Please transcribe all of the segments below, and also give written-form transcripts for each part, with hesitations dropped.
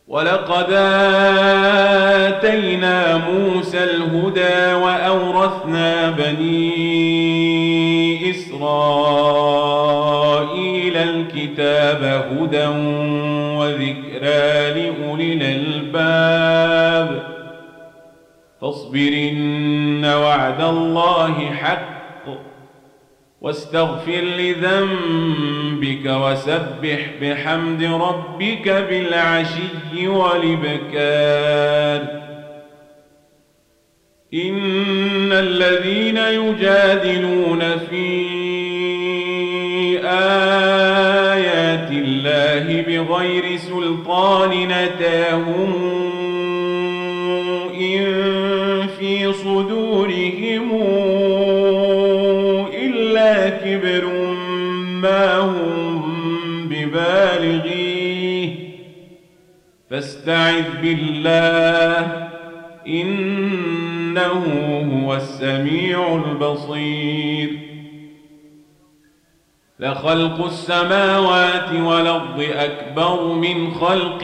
ولقد آتينا موسى الهدى وأورثنا بني إسرائيل الكتاب هدى وذكرى لأولي الألباب فاصبر إن وعد الله حق واستغفر لذنبك وسبح بحمد ربك بالعشي والإبكار إن الذين يجادلون في آيات الله بغير سلطان أتاهم إن في صدورهم إلا كبر ما هم ببالغيه فاستعذ بالله إنه هو السميع البصير لخلق السماوات والأرض أكبر من خلق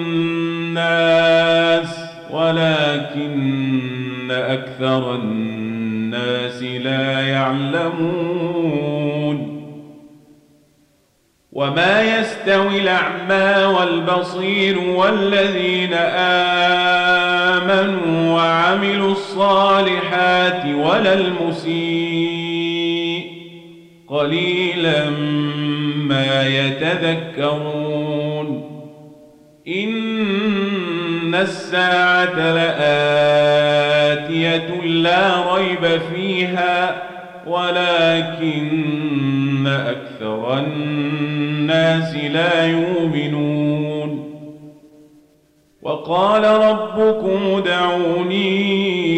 الناس ولكن أكثر الناس لا يعلمون وما يستوي الأعمى والبصير والذين آمنوا وعملوا الصالحات ولا المسيء قليلا ما يتذكرون إن الساعة لآتية لا ريب فيها ولكن أكثر الناس لا يؤمنون وقال ربكم ادعوني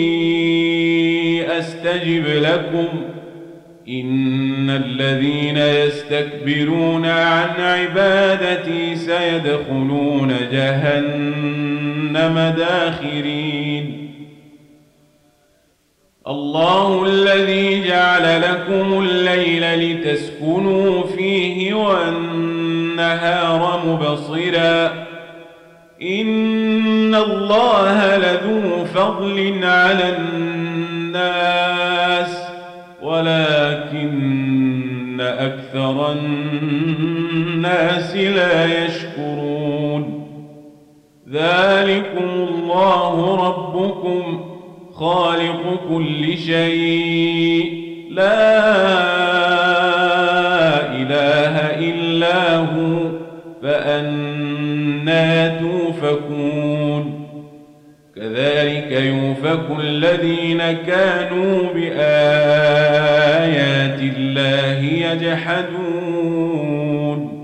أستجب لكم إن الذين يستكبرون عن عبادتي سيدخلون جهنم داخرين الله الذي جعل لكم الليل لتسكنوا فيه والنهار مبصرا إن الله لذو فضل على الناس ولكن أكثر الناس لا يشكرون ذلكم الله ربكم خالق كل شيء لا إله إلا هو فأنى توفكون كذلك يؤفك الذين كانوا بآيات الله يجحدون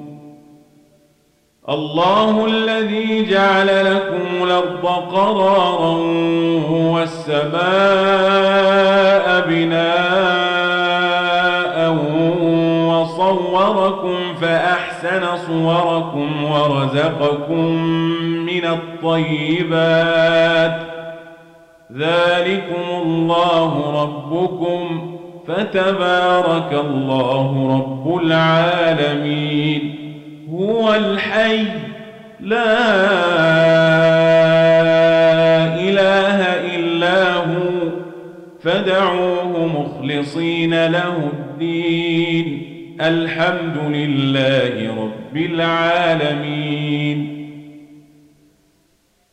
الله الذي جعل لكم الأرض قرارا والسماء بناء وصوركم فأحسن صوركم ورزقكم من الطيبات ذلكم الله ربكم فتبارك الله رب العالمين هو الحي لا إله إلا هو فادعوه مخلصين له الدين الحمد لله رب العالمين